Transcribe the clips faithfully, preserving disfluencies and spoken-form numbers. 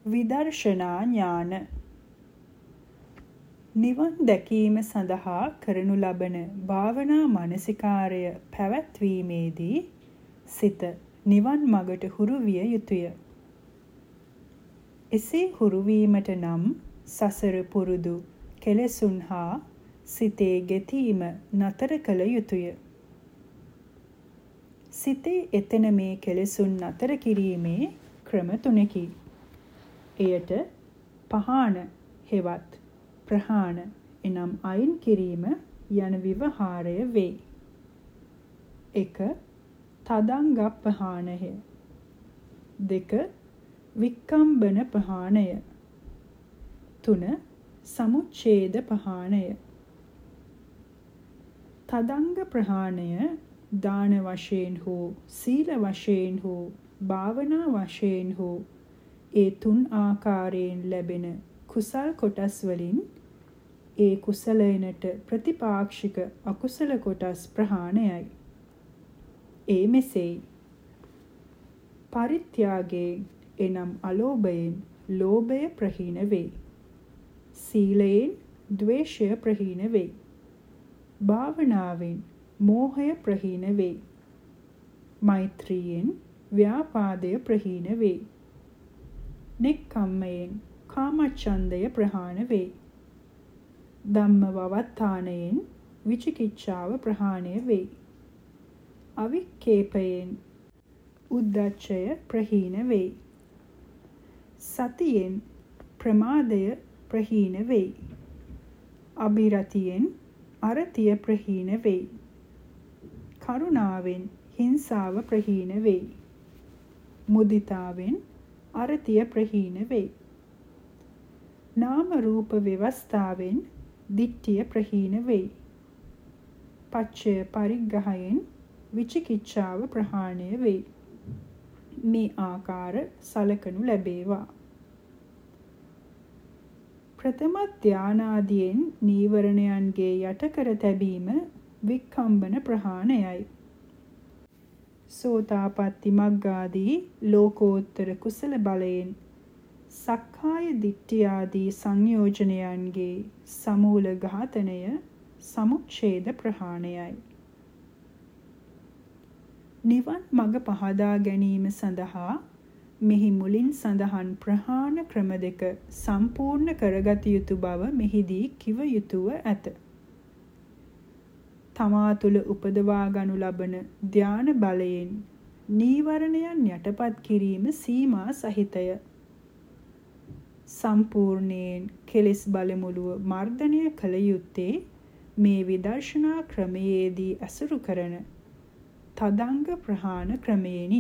විදර්ශනා ඥාන නිවන් දැකීම සඳහා කරනු ලබන භාවනා මානසිකාර්ය පැවැත්වීමේදී සිත නිවන් මගට හුරු විය යුතුය. එසේ හුරු වීමට නම් සසර පුරුදු කෙලෙසුන් හා සිතේ ගෙතීම නතර කළ යුතුය. සිතේ එතන මේ කෙලෙසුන් නතර කිරීමේ ක්‍රම තුනකි. එයට පහාන හෙවත් ප්‍රහාණ එනම් අයින් කිරීම යන විවහාරය වේ. එක තදංගප්පහානය. දෙක වික්කම්බන පහානය. තුන සමුච්ඡේද පහානය. තදංග ප්‍රහාණය දාන වශයෙන් හෝ සීල වශයෙන් හෝ භාවනා වශයෙන් හෝ ඒ තුන් ආකාරයෙන් ලැබෙන කුසල් කොටස් වලින් ඒ කුසලයනට ප්‍රතිපාක්ෂික අකුසල කොටස් ප්‍රහාණයයි. ඒ මෙසේයි. පරිත්‍යාගයෙන් එනම් අලෝභයෙන් ලෝභය ප්‍රහීන වේ. සීලයෙන් ද්වේෂය ප්‍රහීන වේ. භාවනාවෙන් මෝහය ප්‍රහීන වේ. මෛත්‍රියෙන් ව්‍යාපාදය ප්‍රහීන වේ. නෙක්ඛම්මයෙන් කාමච්ඡන්දය ප්‍රහාණ වේ. ධම්මවවත්තානයෙන් විචිකිච්ඡාව ප්‍රහාණය වේ. අවික්කේපයෙන් උද්ධච්චය ප්‍රහීන වේ. සතියෙන් ප්‍රමාදය ප්‍රහීන වේ. අභිරතියෙන් අරතිය ප්‍රහීන වේ. කරුණාවෙන් හිංසාව ප්‍රහීන වේ. මුදිතාවෙන් අරතිය ප්‍රහීන වේ. නාම රූප ව්‍යවස්ථාවෙන් දිට්ඨිය ප්‍රහීන වේ. පච්චය පරිග්‍රහයෙන් විචිකිච්ඡාව ප්‍රහාණය වේ. මේ ආකාර සලකනු ලැබේවා. ප්‍රථම ධානාදියෙන් නීවරණයන්ගේ යටකර තැබීම වික්කම්බන ප්‍රහාණයයි. සෝතාපට්ටි මග්ගාදී ලෝකෝත්තර කුසල බලයෙන් සක්කාය දිට්ඨිය ආදී සංයෝජනයන්ගේ සමූල ඝාතනය සමුච්ඡේද ප්‍රහාණයයි. නිවන් මඟ පහදා ගැනීම සඳහා මෙහි මුලින් සඳහන් ප්‍රහාණ ක්‍රම දෙක සම්පූර්ණ කරගත යුතු බව මෙහිදී කිව යුතුව ඇත. තමා තුළ උපදවා ගනු ලබන ධාන බලයෙන් නීවරණයන් යටපත් කිරීම සීමා සහිතය. සම්පූර්ණයෙන් කෙලෙස් බලමුළුව මර්ධනය කළ යුත්තේ මේ විදර්ශනා ක්‍රමයේදී අසුරු කරන තදංග ප්‍රහාණ ක්‍රමයෙනි.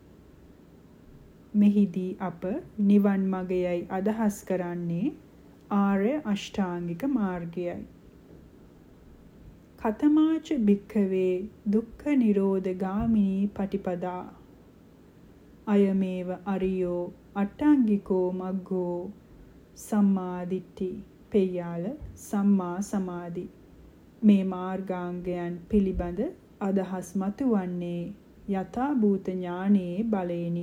මෙහිදී අප නිවන් මගයයි අදහස් කරන්නේ ආර්ය අෂ්ටාංගික මාර්ගයයි. කතමාච භික්ඛවේ දුක්ඛ නිරෝධ ගාමිනී පටිපදා අයමේව අරියෝ අට්ඨාංගිකෝ මග්ගෝ සම්මා දිට්ඨි පෙය්‍යාල සම්මා සමාධි. මේ මාර්ගාංගයන් පිළිබඳ අදහස් මතුවන්නේ යථා භූත ඥානයේ බලයෙනි.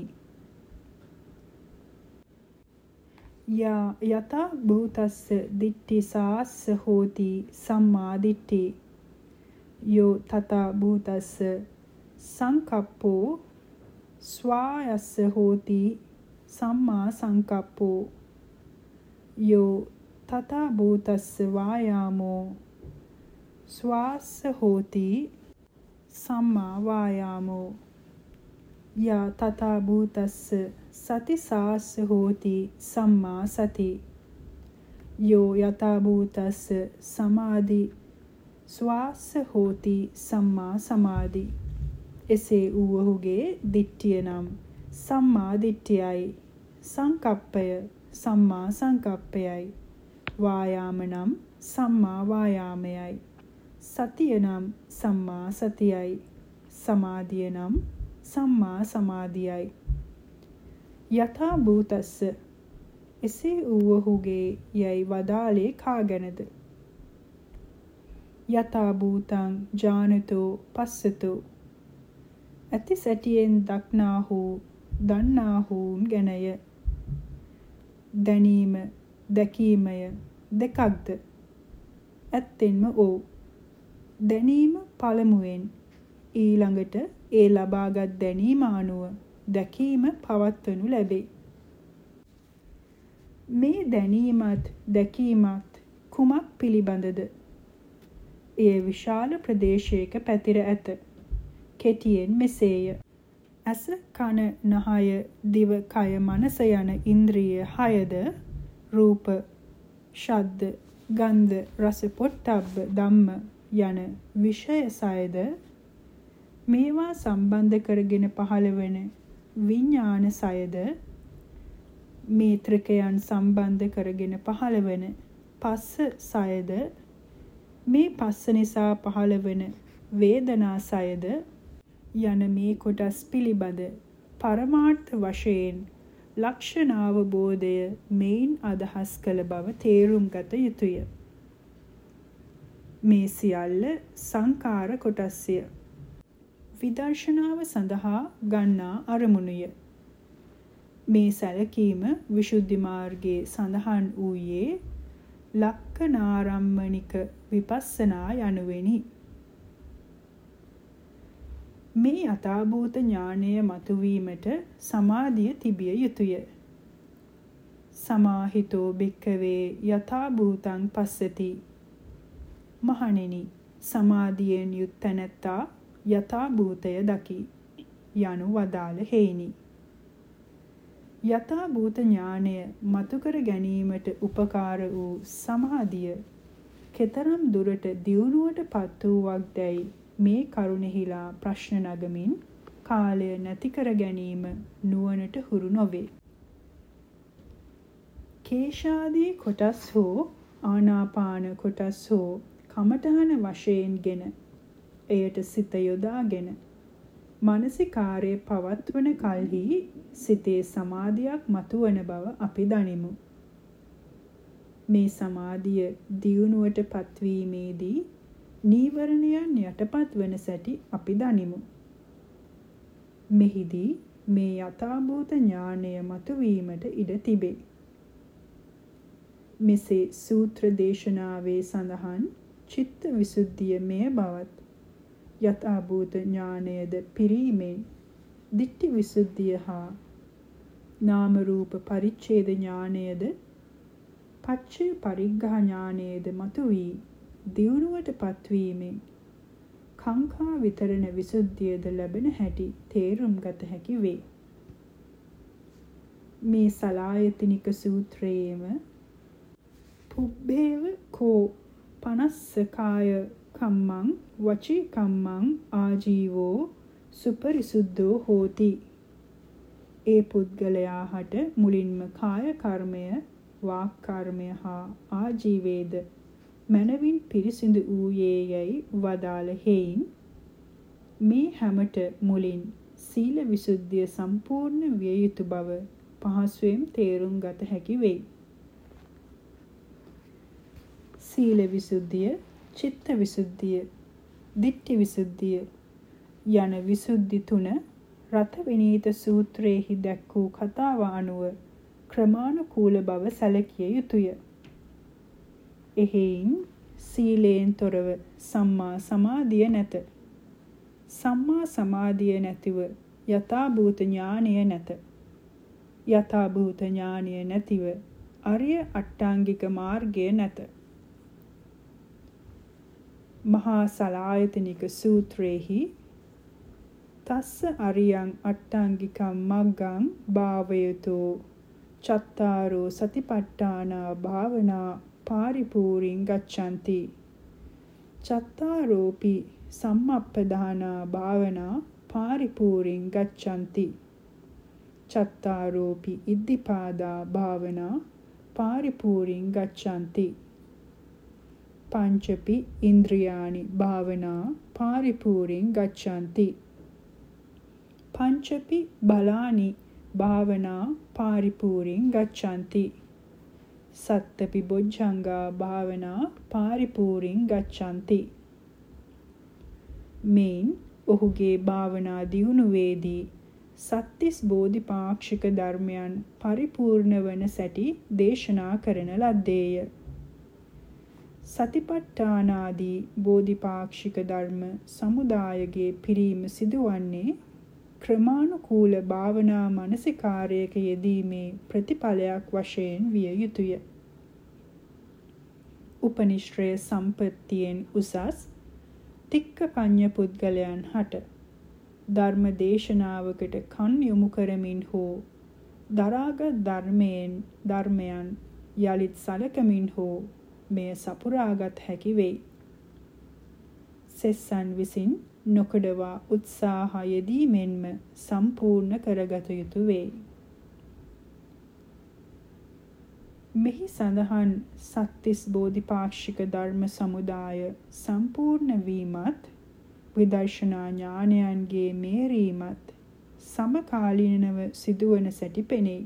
යා යථා භූතස්ස දිට්ඨි සාස්ස හෝති සම්මා දිට්ඨි යෝ තථා භූතස්ස සංකප්පෝ ස්වායස්ස හෝති සම්මා සංකප්පෝ යෝ තථා භූතස්ස වායාමෝ ස්වාස්ස හෝති සම්මා වායාමෝ යා තථා භූතස්ස සති සාස්ස හෝති සම්මා සති යෝ යථා භූතස්ස සමාධි ස්වාස්ස හෝති සම්මා සමාධි. එසේ වූවහුගේ දිට්ඨිය නම් සම්මා දිට්ඨියයි. සංකප්පය සම්මා සංකප්පයයි. වායාම නම් සම්මා වායාමයයි. සතිය නම් සම්මා සතියයි. සමාධිය නම් සම්මා සමාධියයි. යථා භූතස්ස එසේ වූවහුගේ යයි වදාළේ කාගැනද? යථා භූතං ඥානතෝ පස්සතෝ ඇති සැටියෙන් දක්නාහු දන්නාහුන් ගැනය. දැනීම දැකීමය දෙකක්ද? ඇත්තෙන්ම ඔව්. දැනීම පළමුවෙන් ඊළඟට ඒ ලබාගත් දැනීම අනුව දැකීම පවත්වනු ලැබේ. මේ දැනීමත් දැකීමත් කුමක් පිළිබඳද? එය විශාල ප්‍රදේශයක පැතිර ඇත. කෙටියෙන් මෙසේය. ඇස, කන, නහය, දිව, කය, මනස යන ඉන්ද්‍රිය හයද රූප, ශබ්ද, ගන්ධ, රස, පොට්ටබ්බ, ධම්ම යන විෂය සයද මේවා සම්බන්ධ කරගෙන පහළ වන විඥාන සයද මේ ත්‍රිකයන් සම්බන්ධ කරගෙන පහළ වන පස්ස සයද මේ පස්ස නිසා පහළ වන වේදනා සයද යන මේ කොටස් පිළිබඳ පරමාර්ථ වශයෙන් ලක්ෂණාවබෝධය මෙයින් අදහස් කළ බව තේරුම් ගත යුතුය. මේ සියල්ල සංකාර කොටස්ය. විදර්ශනාව සඳහා ගන්නා අරමුණුය. මේ සැලකීම විසුද්ධි මාර්ගයේ සඳහන් වූයේ ලක්ඛනාරම්මනික විපස්සනා යනුවෙනි. මේ යථාභූත ඥානය මතුවීමට සමාධිය තිබිය යුතුය. සමාහිතෝ භික්ඛවේ යථාභූතං පස්සති. මහණෙනි, සමාධියෙන් යුත් තැනැත්තා යථාභූතය දකි යනු වදාළ හේිනි. යථාභූත ඥානය මතු කර ගැනීමට උපකාර වූ සමාධිය කෙතරම් දුරට දියුණුවට පත් වූවක්දැයි මේ කරුණෙහිලා ප්‍රශ්න නගමින් කාලය නැති කර ගැනීම නුවණට හුරු නොවේ. කේශාදී කොටස් හෝ ආනාපාන කොටස් හෝ කමඨහන වශයෙන්ගෙන එයට සිත යොදාගෙන මානසිකාර්යය පවත්වන කල්හි සිතේ සමාධියක් මතුවන බව අපි දනිමු. මේ සමාධිය දියුණුවට පත්වීමේදී නීවරණයන් යටපත් වන සැටි අපි දනිමු. මෙහිදී මේ යථාභූත ඥානය මතුවීමට ඉඩ තිබේ. මෙසේ සූත්‍ර දේශනාවේ සඳහන් චිත්ත විසුද්ධිය මෙය බවත් යථාභූත ඥානයද පිරීමෙන් දිට්ඨි විසුද්ධිය හා නාම රූප පරිච්ඡේද ඥානයද පච්චය පරිග්ඝා ඥානයද මතුවී දියුණුවට පත්වීමෙන් කාංකා විතරණ විසුද්ධියද ලැබෙන හැටි තේරුම් ගත හැකි වේ. මේ සලායතනික සූත්‍රයේම පුබ්බේව කෝ පනස්ස කාය කම්මං වචී කම්මං ආජීවෝ සුපරිසුද්ධෝ හෝති. ඒ පුද්ගලයා හට මුලින්ම කාය කර්මය, වාක් කර්මය හා ආජීවේද මනවින් පිරිසිදු වූයේ යයි වදාළ හේයින් මේ හැමට මුලින් සීල විසුද්ධිය සම්පූර්ණ විය යුතු බව පහසුවෙන් තේරුම් ගත හැකි වෙයි. සීල විසුද්ධිය, චිත්ත විසුද්ධිය, දිට්ඨි විසුද්ධිය යන විසුද්ධි තුන රත විනීත සූත්‍රයේහි දැක් වූ කතාව අනුව ක්‍රමානුකූල බව සැලකිය යුතුය. එහෙයින් සීලයෙන් තොරව සම්මා සමාධිය නැත. සම්මා සමාධිය නැතිව යථාභූත ඥානය නැත. යථාභූත ඥානය නැතිව අරිය අට්ටාංගික මාර්ගය නැත. මහා සලායතනික සූත්‍රයේහි තස්ස අරියං අට්ටාංගිකම් මග්ගං භාවයතෝ චත්තාරෝ සතිපට්ඨානා භාවනා පාරිපූරින් ගච්ඡanti. චත්තාරෝපි සම්මප්පදානා භාවනා පාරිපූරින් ගච්ඡanti. චත්තාරෝපි ඉද්ධිපාදා භාවනා පාරිපූරින් ගච්ඡanti. පංචපි ඉන්ද්‍රියානි භාවනා පාරිපූරින් ගච්ඡanti. පංචපි බලානි භාවනා පාරිපූරින් ගච්ඡanti. සත්තපි බොජ්ජංගා භාවනා පාරිපූරින් ගච්ඡanti. මේන් ඔහුගේ භාවනා දියුණුවේදී සත්තිස් බෝධිපාක්ෂික ධර්මයන් පරිපූර්ණ වන සැටි දේශනා කරන ලද්දේය. සතිපට්ඨානාදී බෝධිපාක්ෂික ධර්ම සමුදායගේ පිරීම සිදුවන්නේ ක්‍රමානුකූල භාවනා මානසිකාරයක යෙදීමේ ප්‍රතිඵලයක් වශයෙන් විය යුතුය. උපනිශ්‍රය සම්පත්තියෙන් උසස් තික්ක පඤ්ඤ පුද්ගලයන් හට ධර්ම දේශනාවකට කන් යොමු කරමින් හෝ දරාගත් ධර්මයෙන් ධර්මයන් යලිත් සලකමින් හෝ මෙය සපුරාගත් හැකි වෙයි. සෙස්සන් විසින් නොකඩවා උත්සාහ යෙදීමෙන්ම සම්පූර්ණ කරගත යුතු වෙයි. මෙහි සඳහන් සත්තිස් බෝධිපාක්ෂික ධර්ම සමුදාය සම්පූර්ණ වීමත් විදර්ශනා ඥානයන්ගේ මේරීමත් සමකාලීනව සිදුවන සැටි පෙනෙයි.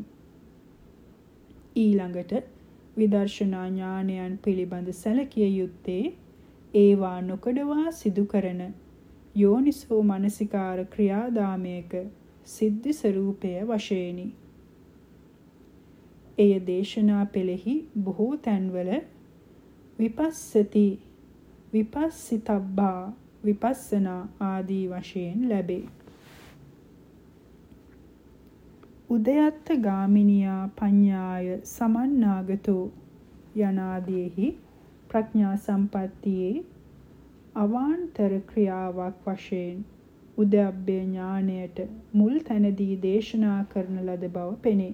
ඊළඟට විදර්ශනා ඥානයන් පිළිබඳ සැලකිය යුත්තේ ඒවා නොකඩවා සිදු කරන යෝනිසෝ මනසිකාර ක්‍රියාදාමයක සිද්ධි ස්වરૂපය වශයෙනි. එය දේශනා පෙළෙහි බොහෝ තැන්වල විපස්සති, විපස්සිතබ්බා, විපස්සනා ආදී වශයෙන් ලැබේ. උදයත්ත ගාමිනියා පඤ්ඤාය සමන්නාගතෝ යනාදීෙහි ප්‍රඥා සම්පත්තියේ අවාන්තර ක්‍රියාවක් වශයෙන් උද්‍යප්පේ ඥාණයට මුල් තැනදී දේශනා කරන ලද බව පෙනේ.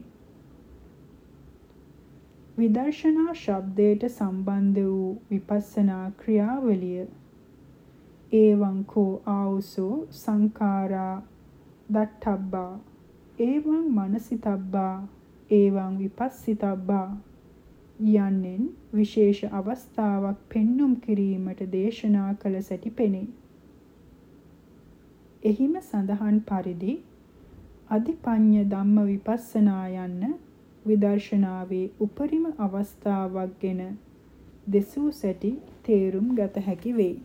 විදර්ශනා ශබ්දයට සම්බන්ධ වූ විපස්සනා ක්‍රියාවලිය ඒවං කෝ ආවුසෝ සංඛාරා දට්ඨබ්බා ඒවං මනසිතබ්බා ඒවං විපස්සිතබ්බා යන්නෙන් විශේෂ අවස්ථාවක් පෙන්눔 කිරීමට දේශනා කළ සැටි පෙනේ. එහිම සඳහන් පරිදි අධිපඤ්ඤ ධම්ම විපස්සනා යන්න විදර්ශනාවේ උපරිම අවස්ථාවක් ගෙන දෙසූ සැටි තේරුම් ගත හැකි වෙයි.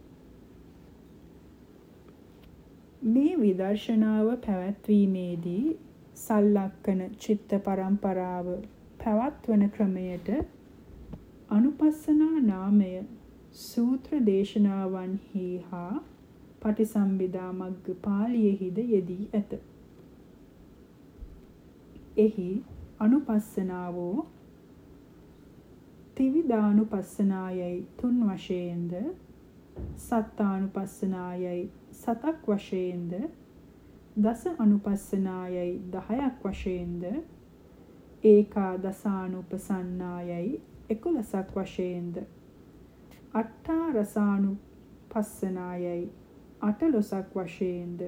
මේ විදර්ශනාව පැවැත්වීමේදී සල්ලක්කන චිත්ත පරම්පරාව පැවැත්වන ක්‍රමයට අනුපස්සනා නාමය සූත්‍ර දේශනාවන්හි හා පටිසම්භිදා මග්ග පාළියෙහිද යෙදී ඇත. එහි අනුපස්සනාවෝ ත්‍රිවිධානුපස්සනායයි තුන් වශයෙන්ද, සත්තානුපස්සනායයි සතක් වශයෙන්ද, දස අනුපස්සනායයි දහයක් වශයෙන්ද, ඒකාදසානුපසන්නායයි එකොළසක් වශයෙන්ද, අට්ඨාරසානුපස්සනායයි අටළොසක් වශයෙන්ද,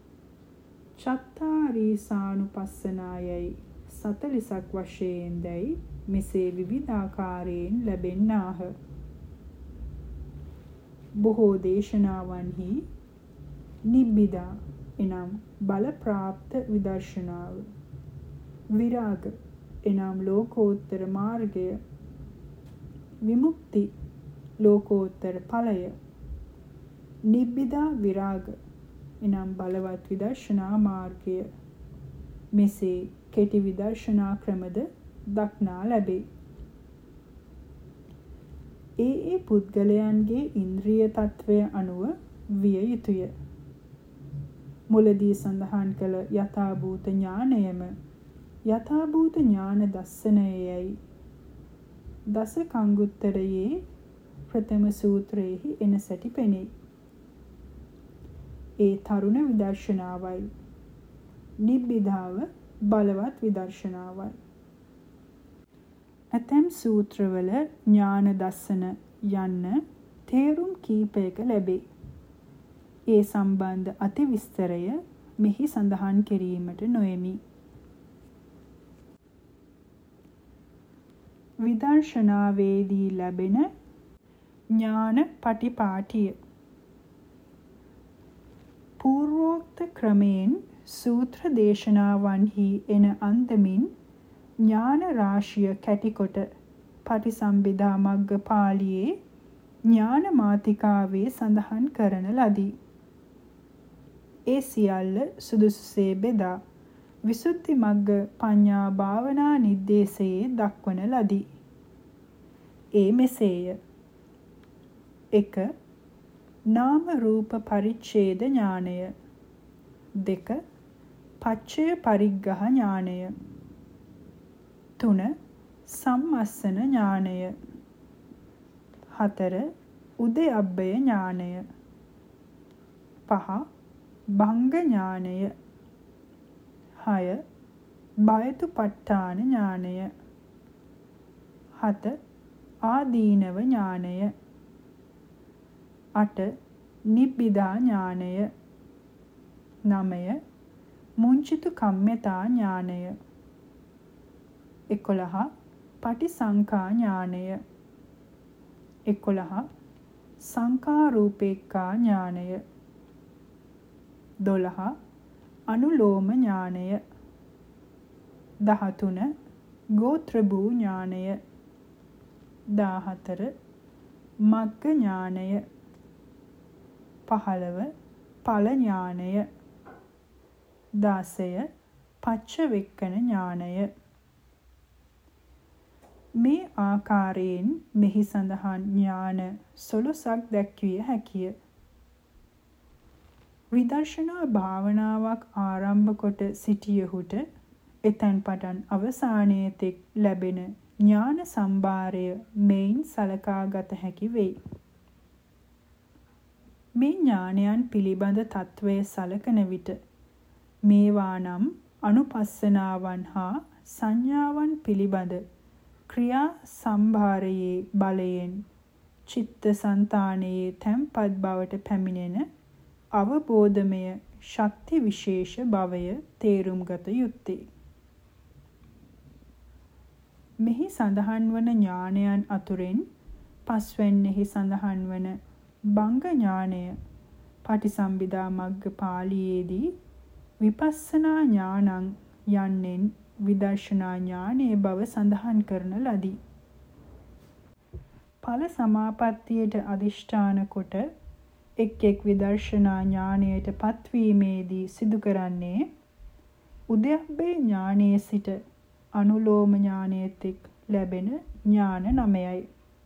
චත්තාරීසානුපස්සනායයි සතලිසක් වශයෙන්දයි මෙසේ විවිධාකාරයෙන් ලැබෙන්නාහ. බොහෝ දේශනාවන්හි නිබ්බිදා එනම් බල ප්‍රාප්ත විදර්ශනාව, විරාග එනම් ලෝකෝත්තර මාර්ගය, විමුක්ති ලෝකෝත්තර ඵලය, නිබ්බිදා විරාග එනම් බලවත් විදර්ශනා මාර්ගය මෙසේ කෙටි විදර්ශනා ක්‍රමද දක්නා ලැබේ. ඒ ඒ පුද්ගලයන්ගේ ඉන්ද්‍රිය තත්වය අනුව විය යුතුය. මුලදී සඳහන් කළ යථාභූත ඥානයම යථාභූත ඥාන දස්සනයයි දස කංගුත්තරයේ ප්‍රථම සූත්‍රයේහි එන සැටි පෙනේ. ඒ තරුණ විදර්ශනාවයි. නිබ්බිදාව බලවත් විදර්ශනාවයි. ඇතැම් සූත්‍රවල ඥාන දස්සන යන්න තේරුම් කීපයක ලැබේ. ඒ සම්බන්ධ අතිවිස්තරය මෙහි සඳහන් කිරීමට නොයෙමි. විදර්ශනාවේදී ලැබෙන ඥාන පටිපාටිය පූර්වෝක්ත ක්‍රමයෙන් සූත්‍ර දේශනාවන්හි එන අන්දමින් ඥාන රාශිය කැටිකොට පටිසම්භිදා මග්ග පාළියේ ඥාන මාතිකාවේ සඳහන් කරන ලදී. ඒ සියල්ල සුදුසුසේ බෙදා විසුද්ධි මග්ග පඤ්ඤා භාවනා නිर्देशයේ දක්වන ලදී. ඒ මෙසේය. එක. නාම රූප පරිච්ඡේද ඥානය. දෙක. පච්චය පරිග්ගහ ඥානය. තුන. සම්මස්සන ඥානය. හතර. උදයබ්බය ඥානය. පහ. භංග ඥානය. හය. බයතුපට්ඨාන ඥානය. හත. ආදීනව ඥානය. අට. නිබ්බිදා ඥානය. නවය. මුංචිතු කම්මතා ඥානය. එකොළහ. පටිසංඛා ඥානය. එකොළහ. සංඛාරූපේක්ඛා ඥානය. දොළහ. අනුලෝම ඥානය. දහතුන. ගෝත්‍රභූ ඥානය. දාහතර. මග්ග ඥානය. පහළව. ඵල ඥානය. දාසය. පච්චවෙක්කන ඥානය. මේ ආකාරයෙන් මෙහි සඳහන් ඥාන සොළොසක් දැක්විය හැකිය. විදර්ශනා භාවනාවක් ආරම්භ කොට සිටියහුට එතැන් පටන් අවසානයේ තෙක් ලැබෙන ඥාන සම්භාරය මෙයින් සලකා ගත හැකි වෙයි. මේ ඥානයන් පිළිබඳ තත්වය සලකන විට මේවා නම් අනුපස්සනාවන් හා සංඥාවන් පිළිබඳ ක්‍රියා සම්භාරයේ බලයෙන් චිත්ත සංතානයේ තැන්පත් බවට පැමිණෙන අවබෝධමය ශක්ති විශේෂ භවය තේරුම් ගත යුත්තේ. මෙහි සඳහන් වන ඥානයන් අතුරෙන් පස්වැන්නෙහි සඳහන් වන භංග ඥානය පටිසම්භිදා මග්ග පාළියේදී විපස්සනා ඥානං යන්නෙන් විදර්ශනා ඥානයේ බව සඳහන් කරන ලදී. ඵල සමාපත්තියට අදිෂ්ඨාන කොට එක් එක් විදර්ශනා ඥානයට පත්වීමේදී සිදු කරන්නේ උද්‍යප්පේ ඥානයේ සිට අනුලෝම ඥානයට ලැබෙන ඥාන නමයයි.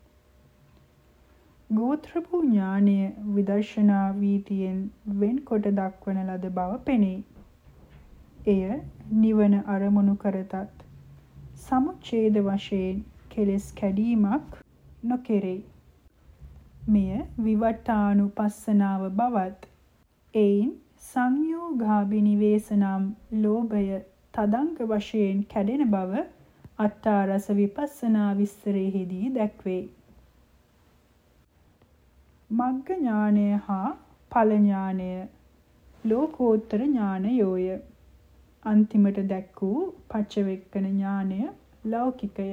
ගෝත්‍රභූ ඥානය විදර්ශනා වීතියෙන් වෙන්කොට දක්වන ලද බව පෙනේ. එය නිවන අරමුණු කරතත් සමුච්ඡේද වශයෙන් කෙලෙස් කැඩීමක් නොකෙරේ. මෙය විවට්ටානුපස්සනාව බවත් එයින් සංයෝගාභිනිවේසනම් ලෝභය තදංග වශයෙන් කැඩෙන බව අට්ඨාරස විපස්සනා විස්තරයේදී දැක්වේ. මග්ග ඥානය හා ඵල ඥානය ලෝකෝත්තර ඥානයෝය. අන්තිමට දැක් වූ පච්චවෙක්කන ඥානය ලෞකිකය.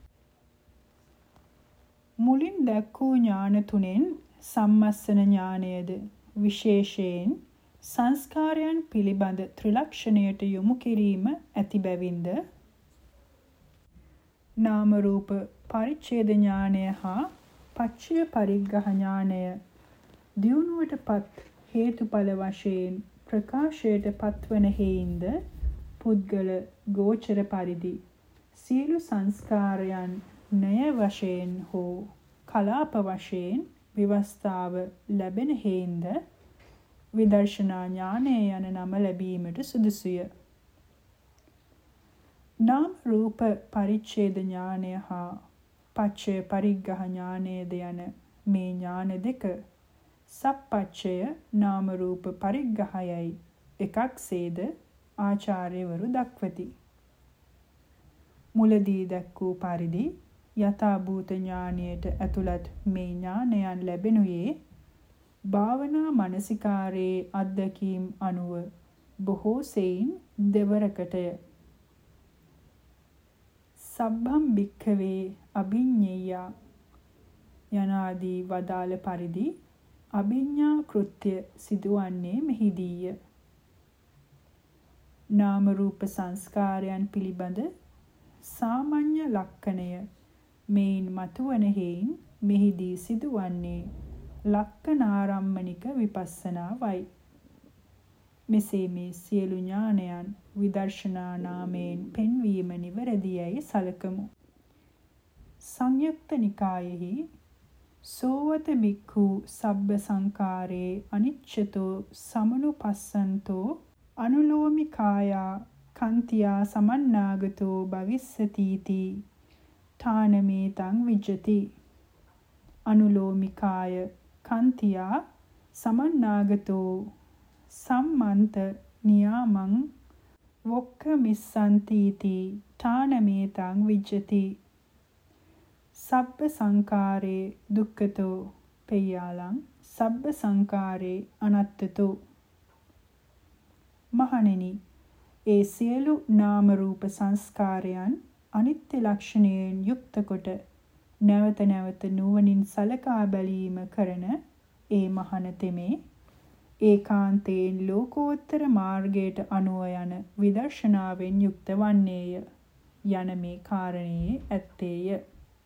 මුලින් දැක් වූ ඥාන තුනෙන් සම්මස්සන ඥානයද විශේෂයෙන් සංස්කාරයන් පිළිබඳ ත්‍රිලක්ෂණයට යොමු කිරීම ඇති බැවින්ද නාම රූප පරිච්ඡේද ඥානය හා පච්චය පරිග්ගහ ඥානය දියුණුවටපත් හේතුඵල වශයෙන් ප්‍රකාශයට පත්වන හේයින්ද පුද්ගල ගෝචර පරිදි සියලු සංස්කාරයන් ණය වශයෙන් හෝ කලාප වශයෙන් විවස්ථාව ලැබෙන හේින්ද විදර්ශනා ඥානය යන නම ලැබීමට සුදුසුය. නාම රූප පරිච්ඡේද ඥානය හා පච්චය පරිග්ගහ ඥානයද යන මේ ඥාන දෙක සප්පච්චය නාම රූප පරිග්ගහයයි එකක්සේද ආචාර්යවරු දක්වති. මුලදී දැක් වූ පරිදි යථා භූත ඥානයට ඇතුළත් මේ ඥානයන් ලැබෙනුයේ භාවනා මනසිකාරයේ අත්දැකීම් අනුව බොහෝ සෙයින් දෙවරකටය. සබ්බම් භික්ඛවේ අභිඤ්ඤේය යනාදී වදාළ පරිදි අභිඤ්ඤා කෘත්‍ය සිදුවන්නේ මෙහිදීය. නාම රූප සංස්කාරයන් පිළිබඳ සාමාන්‍ය ලක්ෂණය මේන් මතුවන හේයින් මෙහිදී සිදුවන්නේ ලක්ෂණාරම්මනික විපස්සනාවයි. මෙසේ මේ සියලු ඥානයන් විදර්ශනා නාමයෙන් පෙන්වීම නිවැරදියයි සලකමු. සංයුක්ත නිකායෙහි සෝවත බික්ඛු සබ්බ සංකාරේ අනිච්චතෝ සමනුපස්සන්තෝ අනුලෝමිකායා කන්තියා සමන්නාගතෝ භවිස්සතිති ඨානමේතං විජ්ජති. අනුලෝමිකාය කන්තියා සමන්නාගතෝ සම්මන්ත නියාමං වොක්ක මිස්සන්තිති ඨානමේතං විජ්ජති. සබ්බ සංකාරේ දුක්ඛතෝ පෙය්‍යාලං සබ්බ සංකාරේ අනත්තතෝ. මහණෙනි, ඒ සියලු නාම රූප සංස්කාරයන් අනිත්‍ය ලක්ෂණයෙන් යුක්ත කොට නැවත නැවත නුවණින් සලකා බැලීම කරන ඒ මහණ තෙමේ ඒකාන්තයෙන් ලෝකෝත්තර මාර්ගයට අනුව යන විදර්ශනාවෙන් යුක්ත වන්නේය යන මේ කාරණයේ ඇත්තේය.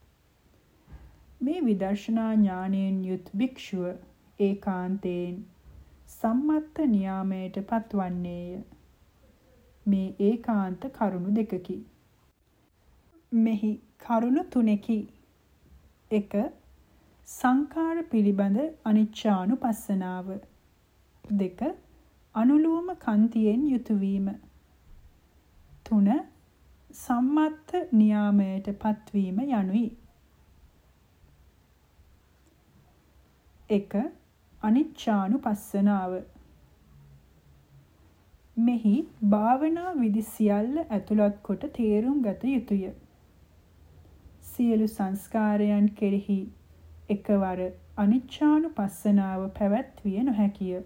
මේ විදර්ශනා ඥානයෙන් යුත් භික්ෂුව ඒකාන්තයෙන් සම්මත්ත නියාමයට පත්වන්නේය. මේ ඒකාන්ත කරුණු දෙකකි. මෙහි කරුණු තුනකි. එක. සංඛාර පිළිබඳ අනිච්චානුපස්සනාව. දෙක. අනුලෝම කන්තියෙන් යුතුවීම. තුන. සම්මත්ත නියාමයට පත්වීම යනුයි. එක. අනිච්චානුපස්සනාව. මෙහි භාවනා විදි සියල්ල ඇතුළත් කොට තේරුම් ගත යුතුය. සියලු සංස්කාරයන් කෙරෙහි එකවර අනිච්චානුපස්සනාව පැවැත්විය නොහැකිය.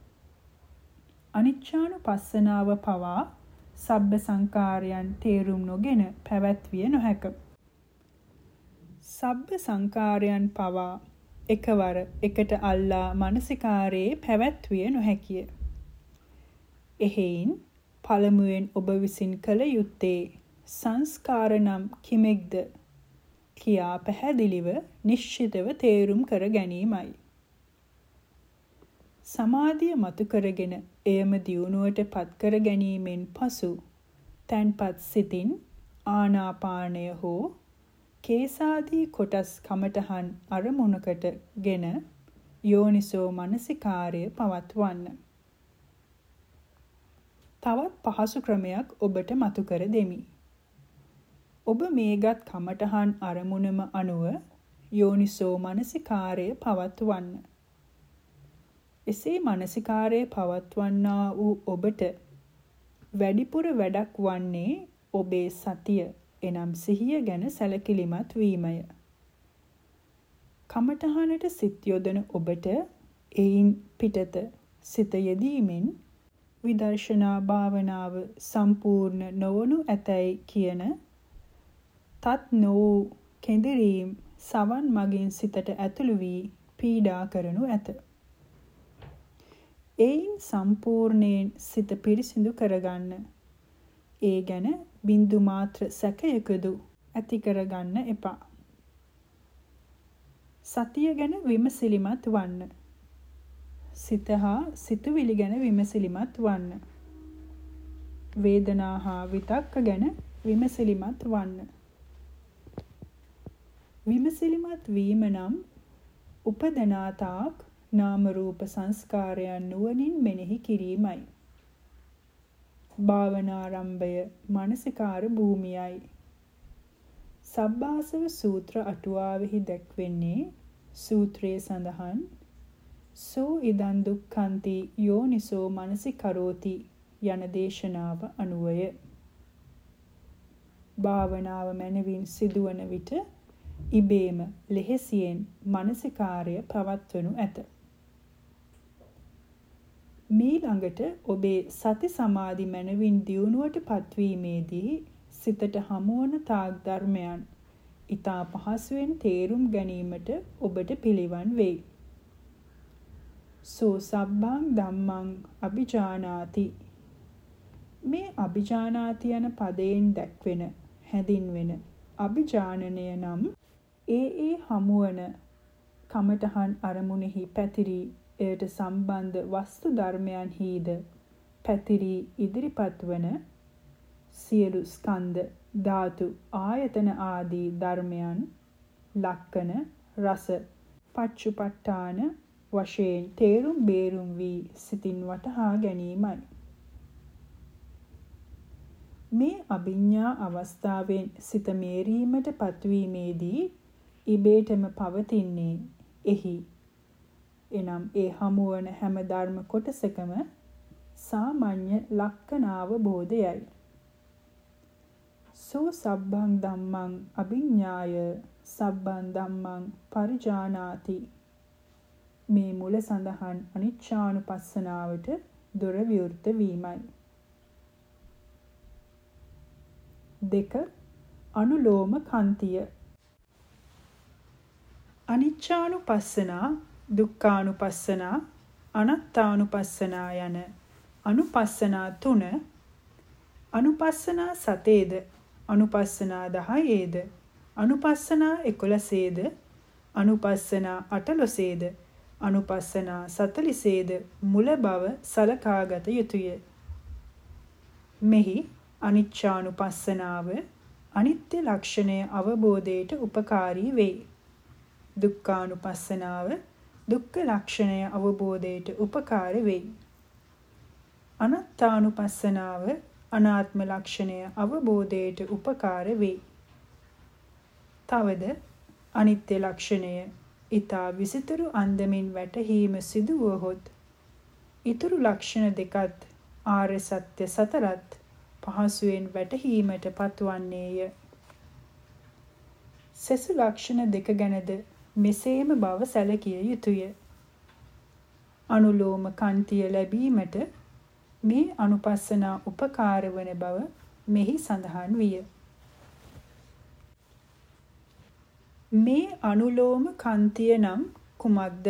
අනිච්චානුපස්සනාව පවා සබ්බ සංකාරයන් තේරුම් නොගෙන පැවැත්විය නොහැක. සබ්බ සංකාරයන් පවා එකවර එකට අල්ලා මනසිකාරයේ පැවැත්විය නොහැකිය. එහෙයින් පළමුවෙන් ඔබ විසින් කළ යුත්තේ සංස්කාර නම් කිමෙක්ද කියා පැහැදිලිව නිශ්චිතව තේරුම් කර ගැනීමයි. සමාධිය මතු කරගෙන එයම දියුණුවට පත් කර ගැනීමෙන් පසු තැන්පත් සිතින් ආනාපානය හෝ කේසාදී කොටස් කමටහන් අරමුණකට ගෙන යෝනිසෝ මනසිකාරය පවත්වන්න. තවත් පහසු ක්‍රමයක් ඔබට මතු කර දෙමි. ඔබ මේගත් කමටහන් අරමුණම අනුව යෝනිසෝ මනසිකාරය පවත්වන්න. එසේ මනසිකාරය පවත්වන්නා වූ ඔබට වැඩිපුර වැඩක් වන්නේ ඔබේ සතිය එනම් සිහිය ගැන සැලකිලිමත් වීමය. කමටහනට සිත් යොදන ඔබට එයින් පිටත සිත යෙදීමෙන් විදර්ශනා භාවනාව සම්පූර්ණ නොවනු ඇතැයි කියන තත් නොවූ කෙඳිරීම් සවන් මගින් සිතට ඇතුළු වී පීඩා කරනු ඇත. එයින් සම්පූර්ණයෙන් සිත පිරිසිදු කරගන්න. ඒ ගැන බින්දු මාත්‍ර සැකයකදු ඇති කරගන්න එපා. සතිය ගැන විමසිලිමත් වන්න. සිත හා සිතුවිලි ගැන විමසිලිමත් වන්න. වේදනා හා විතක්ක ගැන විමසිලිමත් වන්න. විමසිලිමත් වීම නම් උපදනා තාක් නාම රූප සංස්කාරයන් නුවණින් මෙනෙහි කිරීමයි. භාවනාරම්භය මානසිකාර භූමියයි. සබ්බාසව සූත්‍ර අටුවාවෙහි දැක්වෙන්නේ සූත්‍රයේ සඳහන් සෝ ඉදං දුක්ඛන්ති යෝනිසෝ මනසිකරෝති යන දේශනාව අනුවය. භාවනාව මනවින් සිදුවන විට ඉබේම ලෙහෙසියෙන් මනසිකාරය පවත්වනු ඇත. මීළඟට ඔබේ සති සමාධි මනවින් දියුණුවට පත්වීමේදී සිතට හමුවන තාක් ධර්මයන් ඊතා පහසුවෙන් තේරුම් ගැනීමට ඔබට පිළිවන් වෙයි. සෝ සබ්බං ධම්මං අභිජානාති. මේ අභිජානාති යන පදයෙන් දැක්වෙන හැඳින්වෙන අභිජානනය නම් ඒ ඒ හමුවන කමඨහන් අරමුණෙහි පැතිරී එයට සම්බන්ධ වස්තු ධර්මයන්හිද පැතිරි ඉදිරිපත් වන සියලු ස්කන්ධ ධාතු ආයතන ආදී ධර්මයන් ලක්කන රස පච්චුපට්ඨාන වශයෙන් තේරුම් බේරුම් වී සිතින් වටහා ගැනීමයි. මේ අභිඥා අවස්ථාවෙන් සිත මේරීමට පත්වීමේදී ඉබේටම පවතින්නේ එහි එනම් ඒ හමුවන හැම ධර්ම කොටසකම සාමාන්‍ය ලක්කනාවබෝධයයි. සෝ සබ්බං ධම්මං අභිඥාය සබ්බං ධම්මං පරිජානාති. මේ මුල සඳහන් අනිච්චානුපස්සනාවට දොර විවෘත වීමයි. දෙක අනුලෝම කන්තිය. අනිච්චානුපස්සනා, දුක්ඛානුපස්සනා, අනාත්තානුපස්සනා යන අනුපස්සනා තුන අනුපස්සනා සතේද, අනුපස්සනා දහයේද, අනුපස්සනා එකොළසේද, අනුපස්සනා අටළොසේද, අනුපස්සනා සතලිසේද මුල බව සලකාගත යුතුය. මෙහි අනිච්චානුපස්සනාව අනිත්‍ය ලක්ෂණය අවබෝධයට උපකාරී වෙයි. දුක්ඛානුපස්සනාව දුක්ඛ ලක්ෂණය අවබෝධයට උපකාර වෙයි. අනාත්තානුපස්සනාව අනාත්ම ලක්ෂණය අවබෝධයට උපකාර වෙයි. තවද අනිත්‍ය ලක්ෂණය ඊතා විසිතුරු අන්දමින් වැටහීම සිදු වුවහොත් ඊතුරු ලක්ෂණ දෙකත් ආර්ය සත්‍ය සතරත් පහසුවෙන් වැටහීමට පත්වන්නේය. සෙසු ලක්ෂණ දෙක ගැනද මෙසේම බව සැලකිය යුතුය. අනුලෝම කන්තිය ලැබීමට මේ අනුපස්සනා උපකාර වන බව මෙහි සඳහන් විය. මේ අනුලෝම කන්තිය නම් කුමක්ද?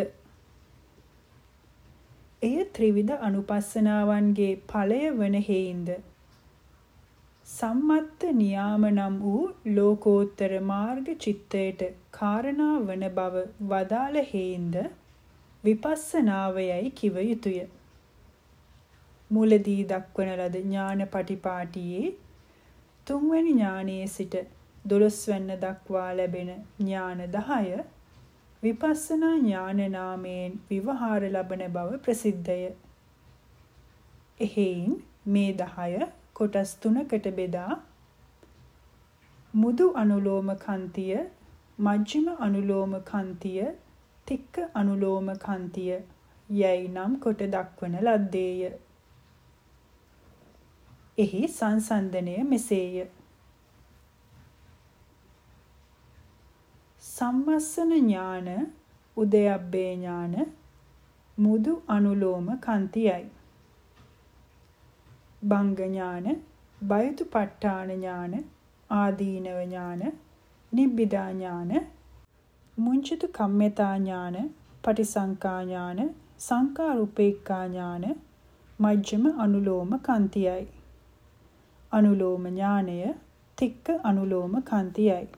එය ත්‍රිවිධ අනුපස්සනාවන්ගේ ඵලය වන හේයින්ද සම්මත්ත නියාම නම් වූ ලෝකෝත්තර මාර්ග චිත්තයට කාරණා වන බව වදාළ හේයින්ද විපස්සනාවයයි කිව යුතුය. මුලදී දක්වන ලද ඥානපටිපාටියේ තුන්වැනි ඥානයේ සිට දොළොස්වැන්න දක්වා ලැබෙන ඥාන දහය විපස්සනා ඥාන නාමයෙන් විවහාර ලබන බව ප්‍රසිද්ධය. එහෙයින් මේ දහය කොටස් තුනකට බෙදා මුදු අනුලෝම කන්තිය, මජ්ක්‍ධිම අනුලෝම කන්තිය, තික්ක අනුලෝම කන්තිය යයි නම් කොට දක්වන ලද්දේය. එහි සංසන්දනය මෙසේය. සම්මස්සන ඥාන, උදයබ්බේ ඥාන මුදු අනුලෝම කන්තියයි. භංග ඥාන, බයුතුපට්ඨාන ඥාන, ආදීනව ඥාන, නිබ්බිදා ඥාන, මුංචිතු කම්මතා ඥාන, පටිසංකා ඥාන, සංකාරුපේක්ඛා ඥාන මජ්ක්‍ධිම අනුලෝම කන්තියයි. අනුලෝම ඥානය තික්ක අනුලෝම කන්තියයි.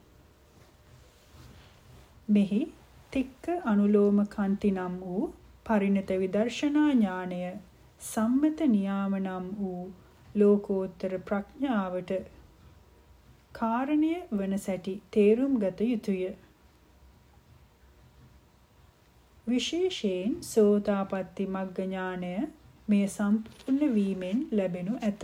මෙහි තික්ක අනුලෝම කන්ති නම් වූ පරිණත විදර්ශනා ඥානය සම්මත නියාම නම් වූ ලෝකෝත්තර ප්‍රඥාවට කාරණය වන සැටි තේරුම් ගත යුතුය. විශේෂයෙන් සෝතාපට්ටි මග්ග ඥානය මේ සම්පූර්ණ වීමෙන් ලැබෙනු ඇත.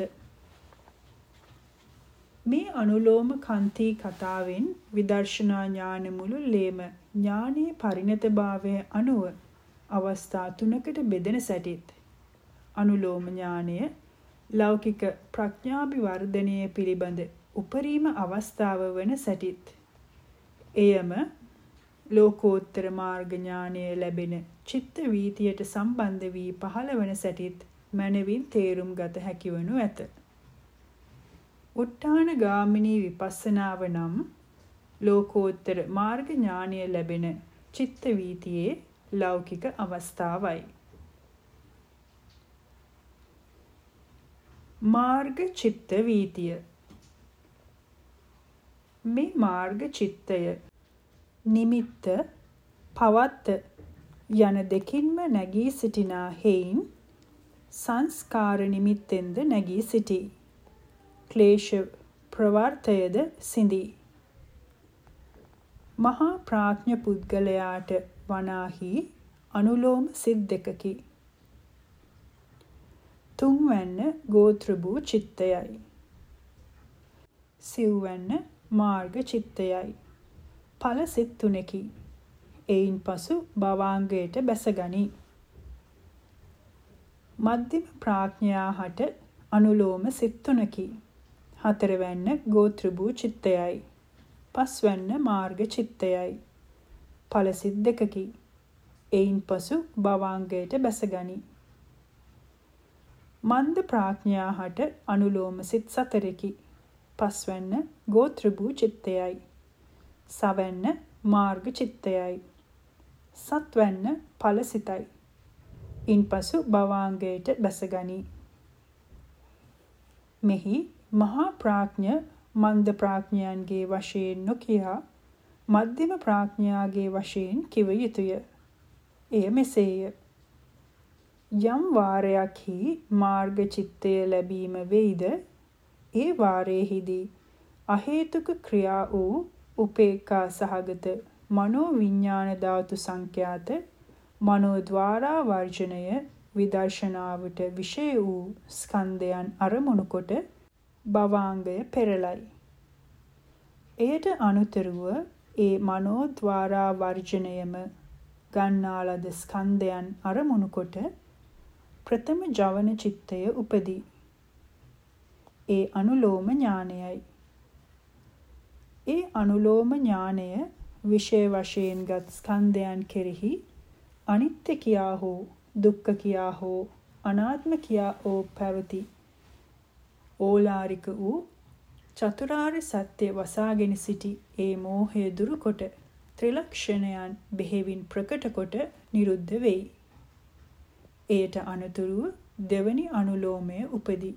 මේ අනුලෝම කන්ති කතාවෙන් විදර්ශනා ඥාන මුළුල්ලේම ඥානයේ පරිණතභාවය අනුව අවස්ථා තුනකට බෙදෙන සැටිත් අනුලෝම ඥානය ලෞකික ප්‍රඥාභිවර්ධනය පිළිබඳ උපරිම අවස්ථාව වන සැටිත් එයම ලෝකෝත්තර මාර්ග ඥානය ලැබෙන චිත්ත වීතියට සම්බන්ධ වී පහළ වන සැටිත් මනවින් තේරුම් ගත හැකි වනු ඇත. උත්ථාන ගාමිනී විපස්සනාව නම් ලෝකෝත්තර මාර්ග ඥානය ලැබෙන චිත්ත වීතියේ ලෞකික අවස්ථාවයි. මාර්ග චිත්ත වීතිය. මේ මාර්ග චිත්තය නිමිත්ත පවත්ත යන දෙකින්ම නැගී සිටිනා හේයින් සංස්කාර නිමිත්තෙන්ද නැගී සිටී. ක්ලේශ ප්‍රවර්තයද සිඳී. මහා ප්‍රඥ පුද්ගලයාට වනාහි අනුලෝම සිත් දෙකකි. තුන්වැන්න ගෝත්‍රභූ චිත්තයයි. සිව්වැන්න මාර්ග චිත්තයයි. ඵල සිත් තුනකි. එයින් පසු භවාංගයට බැසගනී. මධ්‍යම ප්‍රඥා හට අනුලෝම සිත් තුනකි. හතරවැන්න ගෝත්‍රභූ චිත්තයයි. පස්වැන්න මාර්ග චිත්තයයි. ඵල සිත් දෙකකි. එයින් පසු භවාංගයට බැසගනී. මන්ද ප්‍රඥා හට අනුලෝම සිත් සතරකි. පස්වැන්න ගෝත්‍රභූ චිත්තයයි. සවැන්න මාර්ග චිත්තයයි. සත්වැන්න ඵල සිතයි. ඉන්පසු භවාංගයට බැසගනී. මෙහි මහා ප්‍රඥ මන්ද ප්‍රඥයන්ගේ වශයෙන් නොකියා මධ්‍යම ප්‍රඥාගේ වශයෙන් කිව යුතුය. එය මෙසේය. යම් වාරයක්හි මාර්ග චිත්තය ලැබීම වෙයිද ඒ වාරයේදී අහේතුක ක්‍රියා වූ උපේක්ඛා සහගත මනෝ විඥාන ධාතු සංඛ්‍යාත මනෝද්වාරා වර්ජනය විදර්ශනාවට විෂය වූ ස්කන්ධයන් අරමුණු කොට භවාංගය පෙරලයි. එයට අනුතරව ඒ මනෝද්වාරා වර්ජනයම ගන්නා ලද ස්කන්ධයන් අරමුණු කොට ප්‍රථම ජවන චිත්තය උපදී. ඒ අනුලෝම ඥානයයි. ඒ අනුලෝම ඥානය විෂය වශයෙන්ගත් ස්කන්ධයන් කෙරෙහි අනිත්‍ය කියා හෝ දුක්ඛ කියා හෝ අනාත්ම කියා හෝ පැවති ඕලාරික වූ චතුරාර්ය සත්‍ය වසාගෙන සිටි ඒ මෝහය දුරුකොට ත්‍රිලක්ෂණයන් බෙහෙවින් ප්‍රකට කොට නිරුද්ධ වෙයි. එයට අනුතුරුව දෙවනි අනුලෝමය උපදී.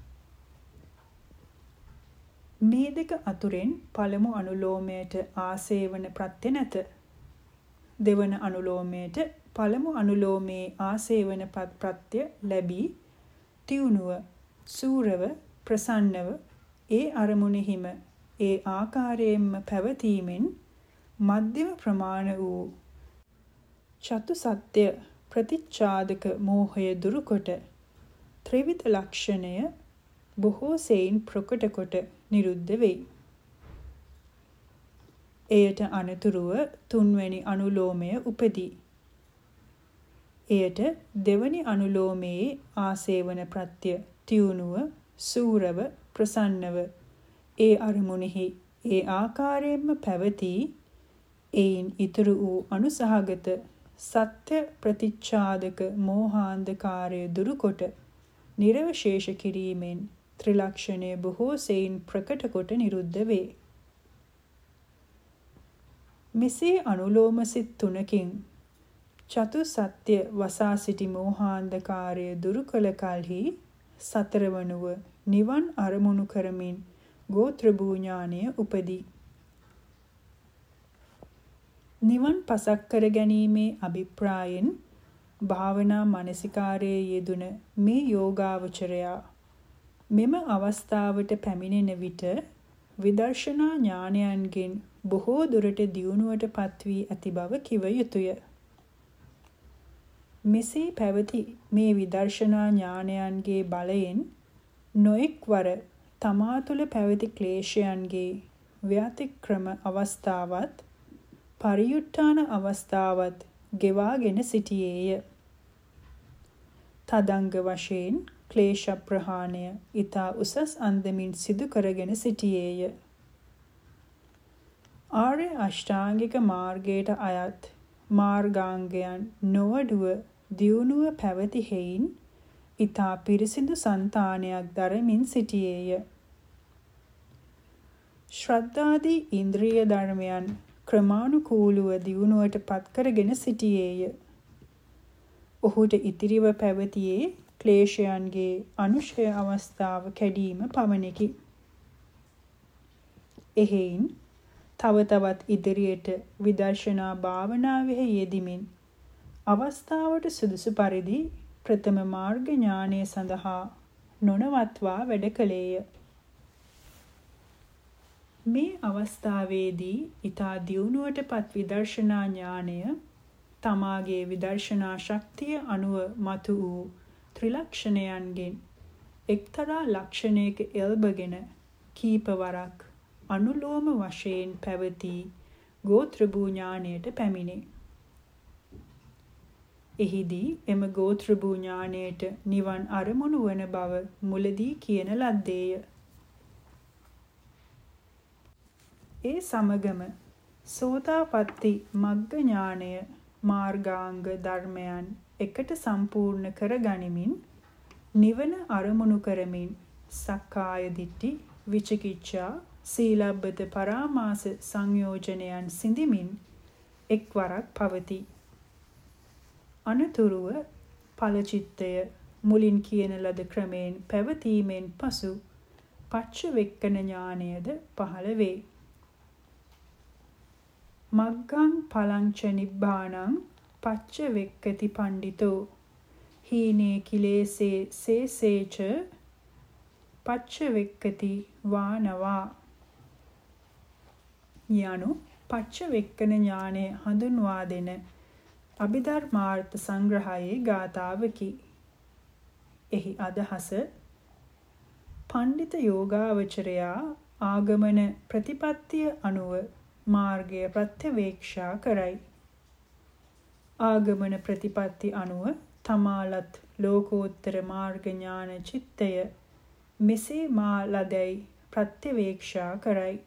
මේ දෙක අතුරෙන් පළමු අනුලෝමයට ආසේවන ප්‍රත්‍ය නැත. දෙවන අනුලෝමයට පළමු අනුලෝමයේ ආසේවන ප්‍රත්‍ය ලැබී තියුණුව සූරව ප්‍රසන්නව ඒ අරමුණෙහිම ඒ ආකාරයෙන්ම පැවතීමෙන් මධ්‍යම ප්‍රමාණ වූ චතු සත්‍ය ප්‍රතිච්ඡාදක මෝහය දුරුකොට ත්‍රිවිධ ලක්ෂණය බොහෝ සෙයින් ප්‍රකට කොට නිරුද්ධ වෙයි. එයට අනුතුරුව තුන්වැනි අනුලෝමය උපදී. එයට දෙවනි අනුලෝමයේ ආසේවන ප්‍රත්‍ය තියුණුව සූරව ප්‍රසන්නව ඒ අරමුණෙහි ඒ ආකාරයෙන්ම පැවතී එයින් ඉතුරු වූ අනුසහගත සත්‍ය ප්‍රතිච්ඡාදක මෝහාන්ධකාරය දුරුකොට නිර්වශේෂ කිරීමෙන් ත්‍රිලක්ෂණය බොහෝ සෙයින් ප්‍රකට කොට නිරුද්ධ වේ. මෙසේ අනුලෝම සිත් තුනකින් චතු සත්‍ය වසා සිටි මෝහාන්ධකාරය දුරු කළ කලෙහි සතරවනුව නිවන් අරමුණු කරමින් ගෝත්‍රභූ ඥානය උපදී. නිවන් පසක් කර ගැනීමේ අභිප්‍රායෙන් භාවනා මනසිකාරයේ යෙදුන මේ යෝගාවචරයා මෙම අවස්ථාවට පැමිණෙන විට විදර්ශනා ඥානයන්ගෙන් බොහෝ දුරට දියුණුවට පත්වී ඇති බව කිව යුතුය. මෙසේ පැවති මේ විදර්ශනා ඥානයන්ගේ බලයෙන් නොඑක්වර තමා තුළ පැවති ක්ලේශයන්ගේ ව්‍යතික්‍රම අවස්ථාවත් පරියුට්ඨාන අවස්ථාවත් ගෙවාගෙන සිටියේය. තදංග වශයෙන් ක්ලේශ ප්‍රහාණය ඊතා උසස් අන්දමින් සිදු කරගෙන සිටියේය. ආර්ය අෂ්ටාංගික මාර්ගයට අයත් මාර්ගාංගයන් නොවඩුව දියුණුව පැවති හේයින් ඊතා පිරිසිදු సంతානයක් දරමින් සිටියේය. ශ්‍රද්ධාදී ඉන්ද්‍රිය ධර්මයන් ක්‍රමානුකූලව දියුණුවට පත් කරගෙන සිටියේය. ඔහුට ඉතිරිව පැවතියේ ක්ලේශයන්ගේ අනුශය අවස්ථාව කැඩීම පමණකි. එහෙයින් තව තවත් ඉදිරියට විදර්ශනා භාවනාවෙහි යෙදීමින් අවස්ථාවට සුදුසු පරිදි ප්‍රථම මාර්ග ඥානය සඳහා නොනවත්වා වැඩ කළේය. මේ අවස්ථාවේදී ඊතා දියුණුවටපත් විදර්ශනා ඥානය තමාගේ විදර්ශනා ශක්තිය අනුව මතු වූ ත්‍රිලක්ෂණයන්ගෙන් එක්තරා ලක්ෂණයක එල්බගෙන කීපවරක් අනුලෝම වශයෙන් පැවති ගෝත්‍රභූ ඥානයට පැමිණේ. එහිදී එම ගෝත්‍රභූ ඥානයට නිවන් අරමුණු වන බව මුලදී කියන ලද්දේය. ඒ සමගම සෝතාපට්ටි මග්ග ඥානය මාර්ගාංග ධර්මයන් එකට සම්පූර්ණ කර ගනිමින් නිවන අරමුණු කරමින් සක්කාය දිට්ඨි විචිකිච්ඡා සීලබ්බත පරාමාස සංයෝජනයන් සිඳිමින් එක්වරක් පවතී. අනතුරුව ඵලචිත්තය මුලින් කියන ලද ක්‍රමයෙන් පැවතීමෙන් පසු පච්චවෙක්කන ඥානයද පහළ වේ. මග්ගං පලංච නිබ්බානං පච්චවෙක්කති පණ්ඩිතෝ හීනේ කිලේසේ සේසේච පච්චවෙක්කති වානවා යනු පච්චවෙක්කන ඥානය හඳුන්වා දෙන අභිධර්මාර්ථ සංග්‍රහයේ ගාථාවකි. එහි අදහස පණ්ඩිත යෝගාවචරයා ආගමන ප්‍රතිපත්තිය අනුව මාර්ගය ප්‍රත්‍යවේක්ෂා කරයි. ආගමන ප්‍රතිපත්ති අනුව තමාලත් ලෝකෝත්තර මාර්ග ඥාන චිත්තය මෙසේ මා ලදැයි ප්‍රත්‍යවේක්ෂා කරයි.